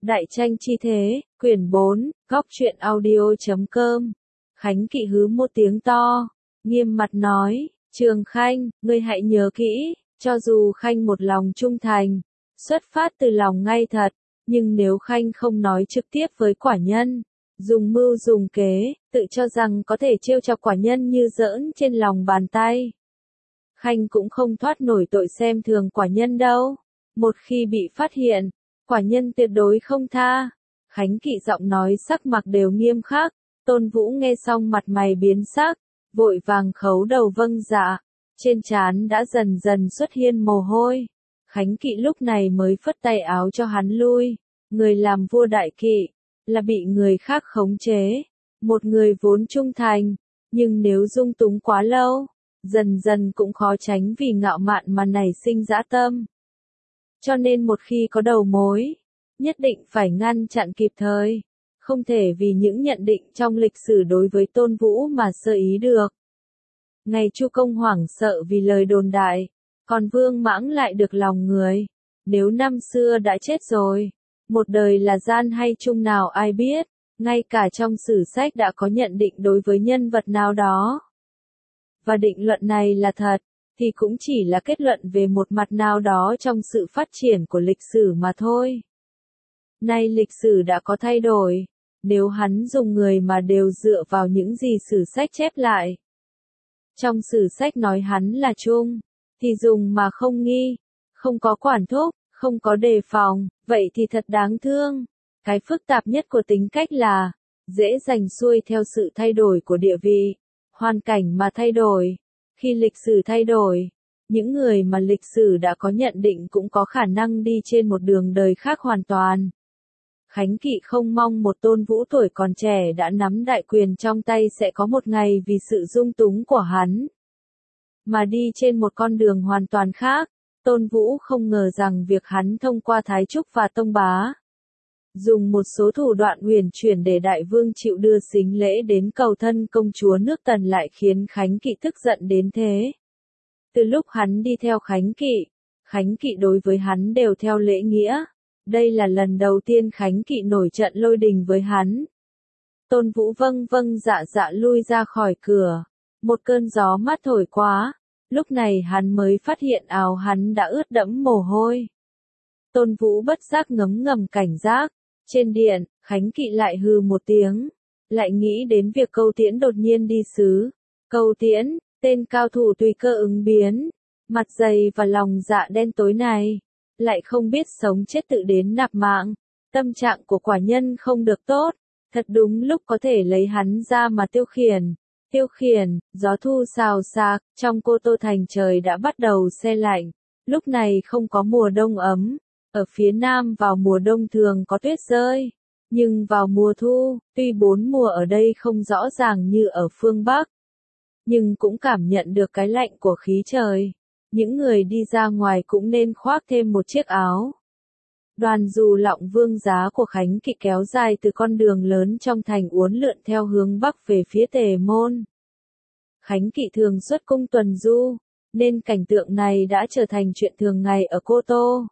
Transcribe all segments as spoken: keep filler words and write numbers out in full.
Đại tranh chi thế, quyển bốn, góc truyện audio chấm com. Khánh Kỵ hứ một tiếng to, nghiêm mặt nói, Trường Khanh, ngươi hãy nhớ kỹ, cho dù Khanh một lòng trung thành, xuất phát từ lòng ngay thật, nhưng nếu Khanh không nói trực tiếp với quả nhân, dùng mưu dùng kế, tự cho rằng có thể trêu chọc quả nhân như giỡn trên lòng bàn tay, Khanh cũng không thoát nổi tội xem thường quả nhân đâu. Một khi bị phát hiện, quả nhân tuyệt đối không tha. Khánh Kỵ giọng nói sắc mặt đều nghiêm khắc. Tôn Vũ nghe xong mặt mày biến sắc, vội vàng khấu đầu vâng dạ. Trên trán đã dần dần xuất hiện mồ hôi. Khánh Kỵ lúc này mới phất tay áo cho hắn lui. Người làm vua đại kỵ, là bị người khác khống chế. Một người vốn trung thành, nhưng nếu dung túng quá lâu, dần dần cũng khó tránh vì ngạo mạn mà nảy sinh dã tâm. Cho nên một khi có đầu mối, nhất định phải ngăn chặn kịp thời, không thể vì những nhận định trong lịch sử đối với Tôn Vũ mà sơ ý được. Ngày Chu Công hoảng sợ vì lời đồn đại, còn Vương Mãng lại được lòng người. Nếu năm xưa đã chết rồi, một đời là gian hay chung nào ai biết, ngay cả trong sử sách đã có nhận định đối với nhân vật nào đó. Và định luận này là thật, thì cũng chỉ là kết luận về một mặt nào đó trong sự phát triển của lịch sử mà thôi. Nay lịch sử đã có thay đổi, nếu hắn dùng người mà đều dựa vào những gì sử sách chép lại. Trong sử sách nói hắn là trung, thì dùng mà không nghi, không có quản thúc, không có đề phòng, vậy thì thật đáng thương. Cái phức tạp nhất của tính cách là, dễ giành xuôi theo sự thay đổi của địa vị, hoàn cảnh mà thay đổi. Khi lịch sử thay đổi, những người mà lịch sử đã có nhận định cũng có khả năng đi trên một đường đời khác hoàn toàn. Khánh Kỵ không mong một Tôn Vũ tuổi còn trẻ đã nắm đại quyền trong tay sẽ có một ngày vì sự dung túng của hắn, mà đi trên một con đường hoàn toàn khác. Tôn Vũ không ngờ rằng việc hắn thông qua Thái Trúc và Tông Bá, dùng một số thủ đoạn huyền chuyển để đại vương chịu đưa sính lễ đến cầu thân công chúa nước Tần lại khiến Khánh Kỵ tức giận đến thế. Từ lúc hắn đi theo Khánh Kỵ, Khánh Kỵ đối với hắn đều theo lễ nghĩa. Đây là lần đầu tiên Khánh Kỵ nổi trận lôi đình với hắn. Tôn Vũ vâng vâng dạ dạ lui ra khỏi cửa. Một cơn gió mát thổi quá. Lúc này hắn mới phát hiện áo hắn đã ướt đẫm mồ hôi. Tôn Vũ bất giác ngấm ngầm cảnh giác. Trên điện, Khánh Kỵ lại hừ một tiếng. Lại nghĩ đến việc Câu Tiễn đột nhiên đi xứ. Câu Tiễn, tên cao thủ tùy cơ ứng biến, mặt dày và lòng dạ đen tối này, lại không biết sống chết tự đến nạp mạng. Tâm trạng của quả nhân không được tốt, thật đúng lúc có thể lấy hắn ra mà tiêu khiển. Tiêu khiển, gió thu xào xạc, trong Cô Tô Thành trời đã bắt đầu se lạnh. Lúc này không có mùa đông ấm, ở phía nam vào mùa đông thường có tuyết rơi. Nhưng vào mùa thu, tuy bốn mùa ở đây không rõ ràng như ở phương Bắc, nhưng cũng cảm nhận được cái lạnh của khí trời. Những người đi ra ngoài cũng nên khoác thêm một chiếc áo. Đoàn dù lọng vương giá của Khánh Kỵ kéo dài từ con đường lớn trong thành uốn lượn theo hướng bắc về phía Tề Môn. Khánh Kỵ thường xuất cung tuần du, nên cảnh tượng này đã trở thành chuyện thường ngày ở Cô Tô.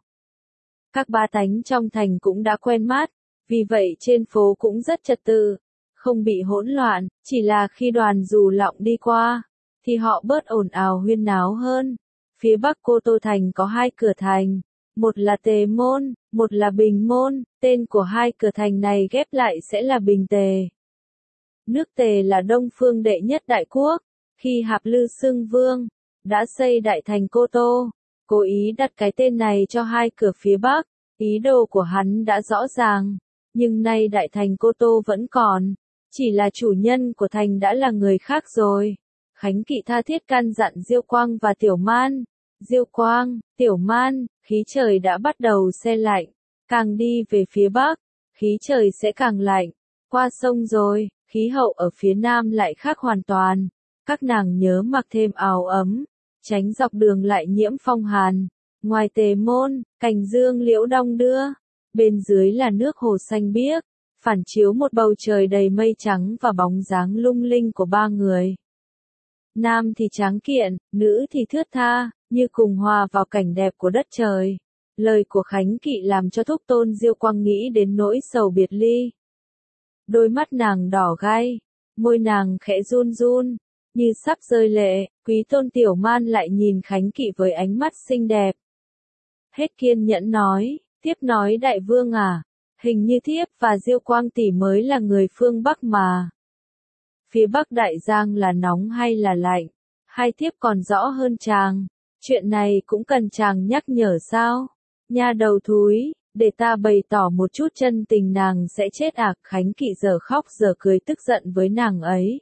Các bá tánh trong thành cũng đã quen mắt, vì vậy trên phố cũng rất trật tự, không bị hỗn loạn, chỉ là khi đoàn dù lọng đi qua, thì họ bớt ồn ào huyên náo hơn. Phía bắc Cô Tô Thành có hai cửa thành, một là Tề Môn, một là Bình Môn, tên của hai cửa thành này ghép lại sẽ là Bình Tề. Nước Tề là Đông Phương đệ nhất đại quốc, khi Hạp Lư xưng vương, đã xây đại thành Cô Tô, cố ý đặt cái tên này cho hai cửa phía bắc, ý đồ của hắn đã rõ ràng, nhưng nay đại thành Cô Tô vẫn còn, chỉ là chủ nhân của thành đã là người khác rồi. Khánh Kỵ tha thiết căn dặn Diêu Quang và Tiểu Man. Diêu Quang, Tiểu Man, khí trời đã bắt đầu se lạnh, càng đi về phía bắc, khí trời sẽ càng lạnh. Qua sông rồi, khí hậu ở phía nam lại khác hoàn toàn. Các nàng nhớ mặc thêm áo ấm, tránh dọc đường lại nhiễm phong hàn. Ngoài Tề Môn, cành dương liễu đong đưa, bên dưới là nước hồ xanh biếc, phản chiếu một bầu trời đầy mây trắng và bóng dáng lung linh của ba người. Nam thì tráng kiện, nữ thì thướt tha, như cùng hòa vào cảnh đẹp của đất trời. Lời của Khánh Kỵ làm cho Thúc Tôn Diêu Quang nghĩ đến nỗi sầu biệt ly. Đôi mắt nàng đỏ gay, môi nàng khẽ run run, như sắp rơi lệ, Quý Tôn Tiểu Man lại nhìn Khánh Kỵ với ánh mắt xinh đẹp. Hết kiên nhẫn nói, tiếp nói đại vương à, hình như thiếp và Diêu Quang tỷ mới là người phương Bắc mà. Phía Bắc Đại Giang là nóng hay là lạnh? Hai thiếp còn rõ hơn chàng, chuyện này cũng cần chàng nhắc nhở sao? Nha đầu thúi, để ta bày tỏ một chút chân tình nàng sẽ chết à? Khánh Kỵ giờ khóc giờ cười tức giận với nàng ấy.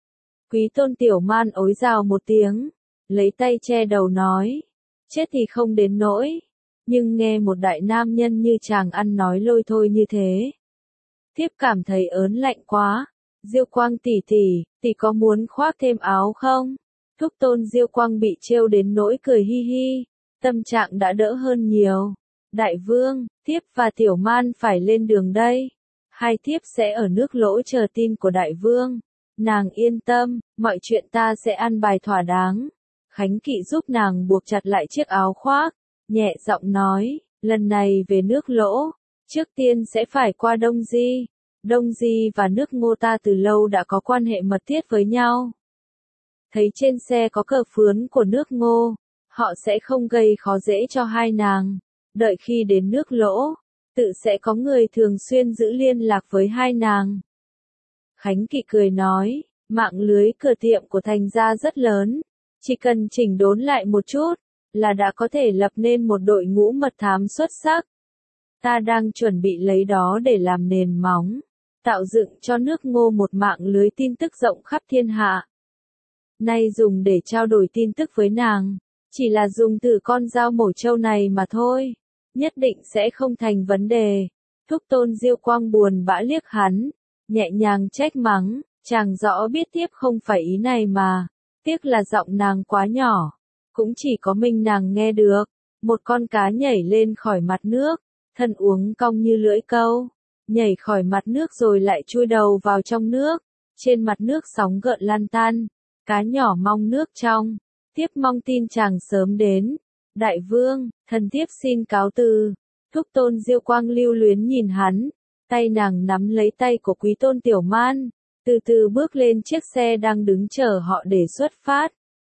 Quý Tôn Tiểu Man ối rào một tiếng, lấy tay che đầu nói, chết thì không đến nỗi, nhưng nghe một đại nam nhân như chàng ăn nói lôi thôi như thế. Thiếp cảm thấy ớn lạnh quá. Diêu Quang tỷ tỷ, tỷ có muốn khoác thêm áo không? Thúc Tôn Diêu Quang bị trêu đến nỗi cười hi hi, tâm trạng đã đỡ hơn nhiều. Đại vương, thiếp và Tiểu Man phải lên đường đây. Hai thiếp sẽ ở nước Lỗ chờ tin của đại vương. Nàng yên tâm, mọi chuyện ta sẽ ăn bài thỏa đáng. Khánh Kỵ giúp nàng buộc chặt lại chiếc áo khoác, nhẹ giọng nói, lần này về nước Lỗ, trước tiên sẽ phải qua Đông Di. Đông Di và nước Ngô ta từ lâu đã có quan hệ mật thiết với nhau. Thấy trên xe có cờ phướn của nước Ngô, họ sẽ không gây khó dễ cho hai nàng. Đợi khi đến nước Lỗ, tự sẽ có người thường xuyên giữ liên lạc với hai nàng. Khánh Kỵ cười nói, mạng lưới cửa tiệm của thành gia rất lớn, chỉ cần chỉnh đốn lại một chút, là đã có thể lập nên một đội ngũ mật thám xuất sắc. Ta đang chuẩn bị lấy đó để làm nền móng, tạo dựng cho nước Ngô một mạng lưới tin tức rộng khắp thiên hạ. Nay dùng để trao đổi tin tức với nàng, chỉ là dùng từ con dao mổ trâu này mà thôi, nhất định sẽ không thành vấn đề. Thúc Tôn Diêu Quang buồn bã liếc hắn, nhẹ nhàng trách mắng, chàng rõ biết tiếp không phải ý này mà, tiếc là giọng nàng quá nhỏ, cũng chỉ có mình nàng nghe được. Một con cá nhảy lên khỏi mặt nước, thân uống cong như lưỡi câu, nhảy khỏi mặt nước rồi lại chui đầu vào trong nước, trên mặt nước sóng gợn lan tan, cá nhỏ mong nước trong, tiếp mong tin chàng sớm đến. Đại vương, thần tiếp xin cáo từ. Thúc Tôn Diêu Quang lưu luyến nhìn hắn, tay nàng nắm lấy tay của Quý Tôn Tiểu Man, từ từ bước lên chiếc xe đang đứng chờ họ để xuất phát.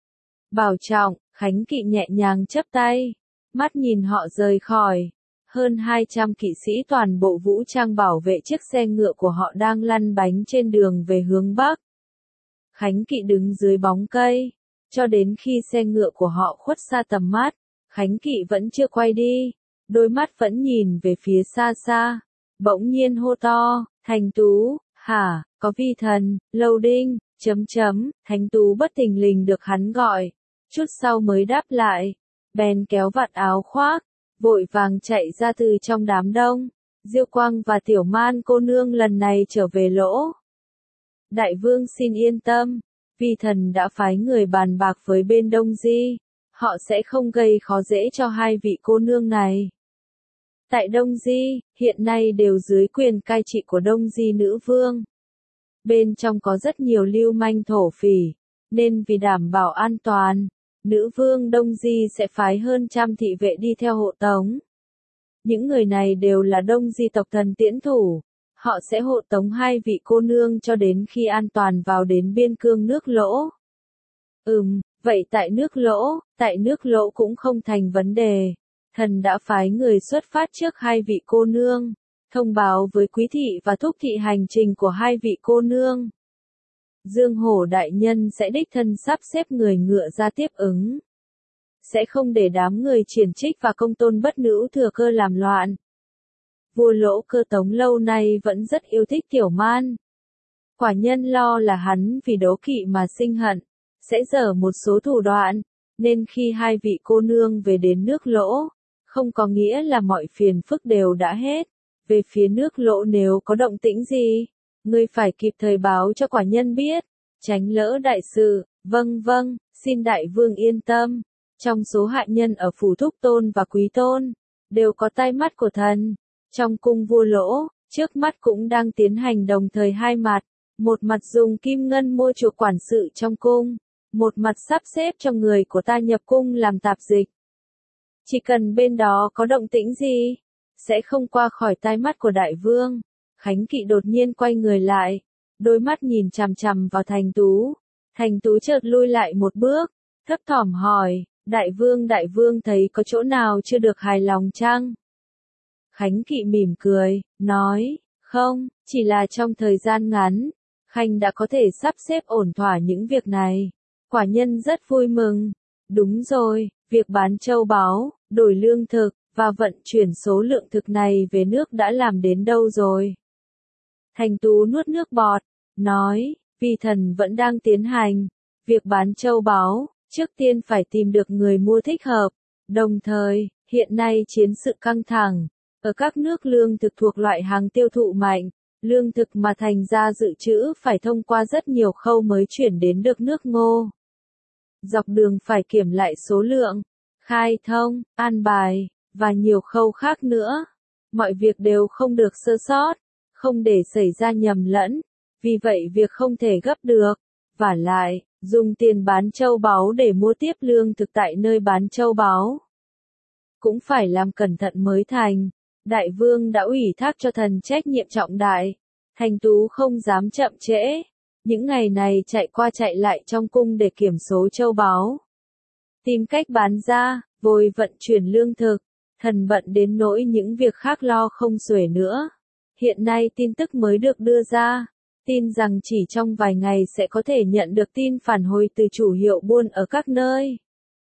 Bảo trọng, Khánh Kỵ nhẹ nhàng chắp tay, mắt nhìn họ rời khỏi. Hơn hai trăm kỵ sĩ toàn bộ vũ trang bảo vệ chiếc xe ngựa của họ đang lăn bánh trên đường về hướng Bắc. Khánh Kỵ đứng dưới bóng cây, cho đến khi xe ngựa của họ khuất xa tầm mắt, Khánh Kỵ vẫn chưa quay đi, đôi mắt vẫn nhìn về phía xa xa, bỗng nhiên hô to, Thành Tú, hả, có vi thần, Lâu Đinh, chấm chấm, Thành Tú bất thình lình được hắn gọi, chút sau mới đáp lại, bèn kéo vạt áo khoác, vội vàng chạy ra từ trong đám đông. Diêu Quang và Tiểu Man cô nương lần này trở về Lỗ. Đại vương xin yên tâm, vi thần đã phái người bàn bạc với bên Đông Di, họ sẽ không gây khó dễ cho hai vị cô nương này. Tại Đông Di, hiện nay đều dưới quyền cai trị của Đông Di nữ vương. Bên trong có rất nhiều lưu manh thổ phỉ, nên vì đảm bảo an toàn, nữ vương Đông Di sẽ phái hơn trăm thị vệ đi theo hộ tống. Những người này đều là Đông Di tộc thần tiễn thủ, họ sẽ hộ tống hai vị cô nương cho đến khi an toàn vào đến biên cương nước Lỗ. Ừm, vậy tại nước Lỗ, tại nước Lỗ cũng không thành vấn đề. Thần đã phái người xuất phát trước hai vị cô nương, thông báo với quý thị và thúc thị hành trình của hai vị cô nương. Dương Hổ đại nhân sẽ đích thân sắp xếp người ngựa ra tiếp ứng. Sẽ không để đám người Triển Trích và Công Tôn Bất Nữ thừa cơ làm loạn. Vua Lỗ Cơ Tống lâu nay vẫn rất yêu thích Tiểu Man. Quả nhân lo là hắn vì đố kỵ mà sinh hận, sẽ dở một số thủ đoạn, nên khi hai vị cô nương về đến nước Lỗ, không có nghĩa là mọi phiền phức đều đã hết. Về phía nước Lỗ nếu có động tĩnh gì, ngươi phải kịp thời báo cho quả nhân biết, tránh lỡ đại sự. Vâng vâng, xin đại vương yên tâm. Trong số hạ nhân ở phủ Thúc Tôn và Quý Tôn, đều có tai mắt của thần. Trong cung vua Lỗ, trước mắt cũng đang tiến hành đồng thời hai mặt. Một mặt dùng kim ngân mua chuộc quản sự trong cung, một mặt sắp xếp cho người của ta nhập cung làm tạp dịch. Chỉ cần bên đó có động tĩnh gì, sẽ không qua khỏi tai mắt của đại vương. Khánh Kỵ đột nhiên quay người lại, đôi mắt nhìn chằm chằm vào Thành Tú. Thành Tú chợt lui lại một bước, thấp thỏm hỏi, đại vương đại vương thấy có chỗ nào chưa được hài lòng chăng? Khánh Kỵ mỉm cười, nói, không, chỉ là trong thời gian ngắn, Khanh đã có thể sắp xếp ổn thỏa những việc này. Quả nhân rất vui mừng. Đúng rồi, việc bán châu báu, đổi lương thực, và vận chuyển số lượng thực này về nước đã làm đến đâu rồi? Thành Tú nuốt nước bọt, nói, vi thần vẫn đang tiến hành. Việc bán châu báu, trước tiên phải tìm được người mua thích hợp. Đồng thời, hiện nay chiến sự căng thẳng. Ở các nước lương thực thuộc loại hàng tiêu thụ mạnh, lương thực mà thành ra dự trữ phải thông qua rất nhiều khâu mới chuyển đến được nước Ngô. Dọc đường phải kiểm lại số lượng, khai thông, an bài, và nhiều khâu khác nữa. Mọi việc đều không được sơ sót, không để xảy ra nhầm lẫn, vì vậy việc không thể gấp được. Vả lại, dùng tiền bán châu báu để mua tiếp lương thực tại nơi bán châu báu, cũng phải làm cẩn thận mới thành. Đại vương đã ủy thác cho thần trách nhiệm trọng đại. Thành Tú không dám chậm trễ. Những ngày này chạy qua chạy lại trong cung để kiểm số châu báu, tìm cách bán ra, vội vận chuyển lương thực. Thần bận đến nỗi những việc khác lo không xuể nữa. Hiện nay tin tức mới được đưa ra, tin rằng chỉ trong vài ngày sẽ có thể nhận được tin phản hồi từ chủ hiệu buôn ở các nơi.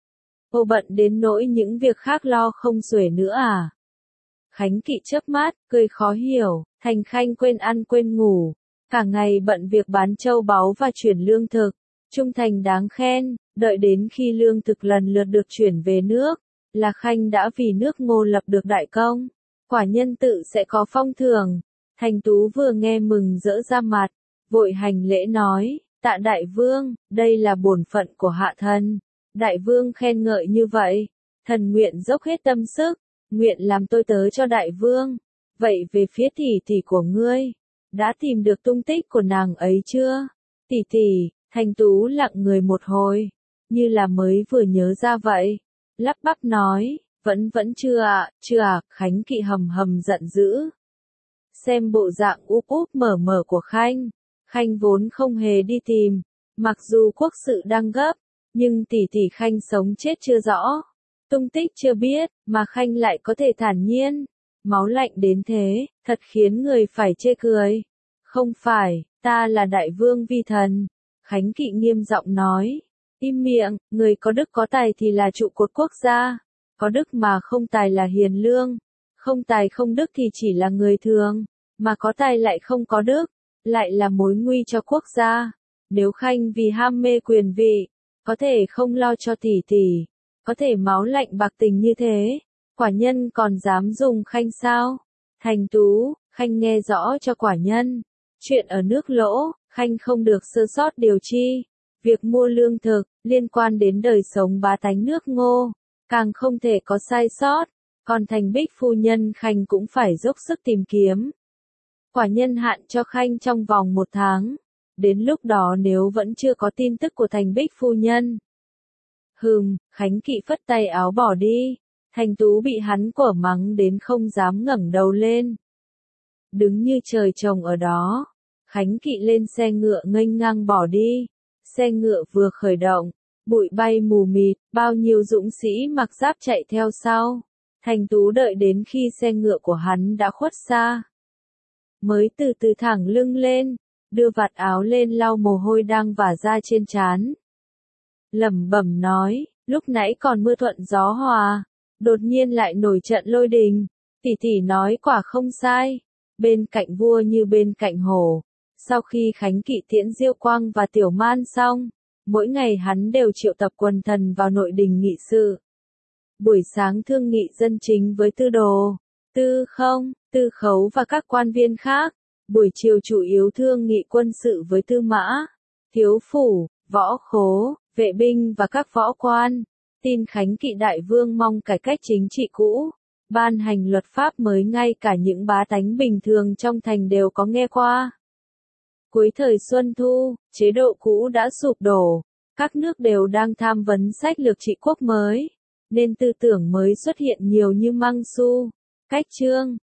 Ô bận đến nỗi những việc khác lo không xuể nữa à? Khánh Kỵ chớp mắt, cười khó hiểu, Thành Khanh quên ăn quên ngủ, cả ngày bận việc bán châu báu và chuyển lương thực, trung thành đáng khen, đợi đến khi lương thực lần lượt được chuyển về nước, là Khanh đã vì nước Ngô lập được đại công, quả nhân tự sẽ có phong thưởng. Thành Tú vừa nghe mừng rỡ ra mặt, vội hành lễ nói, tạ đại vương, đây là bổn phận của hạ thần. Đại vương khen ngợi như vậy, thần nguyện dốc hết tâm sức, nguyện làm tôi tớ cho đại vương. Vậy về phía tỷ tỷ của ngươi, đã tìm được tung tích của nàng ấy chưa? Tỷ tỷ, Thành Tú lặng người một hồi, như là mới vừa nhớ ra vậy, lắp bắp nói, vẫn vẫn chưa ạ, chưa ạ. Khánh Kỵ hầm hầm giận dữ. Xem bộ dạng úp úp mở mở của Khanh, Khanh vốn không hề đi tìm, mặc dù quốc sự đang gấp, nhưng tỷ tỷ Khanh sống chết chưa rõ, tung tích chưa biết, mà Khanh lại có thể thản nhiên, máu lạnh đến thế, thật khiến người phải chê cười. Không phải, ta là đại vương vi thần. Khánh Kỵ nghiêm giọng nói, im miệng, người có đức có tài thì là trụ cột quốc gia, có đức mà không tài là hiền lương, không tài không đức thì chỉ là người thường, mà có tài lại không có đức, lại là mối nguy cho quốc gia. Nếu Khanh vì ham mê quyền vị, có thể không lo cho tỷ tỷ, có thể máu lạnh bạc tình như thế, quả nhân còn dám dùng Khanh sao? Thành Tú, Khanh nghe rõ cho quả nhân, chuyện ở nước Lỗ, Khanh không được sơ sót điều chi, việc mua lương thực, liên quan đến đời sống bá tánh nước Ngô, càng không thể có sai sót, còn Thành Bích phu nhân Khanh cũng phải dốc sức tìm kiếm. Quả nhân hạn cho Khanh trong vòng một tháng, đến lúc đó nếu vẫn chưa có tin tức của Thành Bích phu nhân. Hừm, Khánh Kỵ phất tay áo bỏ đi, Thành Tú bị hắn quở mắng đến không dám ngẩng đầu lên. Đứng như trời trồng ở đó, Khánh Kỵ lên xe ngựa nghênh ngang bỏ đi, xe ngựa vừa khởi động, bụi bay mù mịt, bao nhiêu dũng sĩ mặc giáp chạy theo sau. Thành Tú đợi đến khi xe ngựa của hắn đã khuất xa, mới từ từ thẳng lưng lên, đưa vạt áo lên lau mồ hôi đang vả ra trên trán. Lẩm bẩm nói, lúc nãy còn mưa thuận gió hòa, đột nhiên lại nổi trận lôi đình. Tỷ tỷ nói quả không sai, bên cạnh vua như bên cạnh hổ. Sau khi Khánh Kỵ tiễn Diêu Quang và Tiểu Man xong, mỗi ngày hắn đều triệu tập quần thần vào nội đình nghị sự. Buổi sáng thương nghị dân chính với Tư Đồ, Tư Không, Tư Khấu và các quan viên khác. Buổi chiều chủ yếu thương nghị quân sự với Tư Mã, Thiếu Phủ, Võ Khố, vệ binh và các võ quan. Tin Khánh Kỵ đại vương mong cải cách chính trị cũ, ban hành luật pháp mới ngay cả những bá tánh bình thường trong thành đều có nghe qua. Cuối thời Xuân Thu, chế độ cũ đã sụp đổ, các nước đều đang tham vấn sách lược trị quốc mới. nên tư tưởng mới xuất hiện nhiều như măng su. Cách chương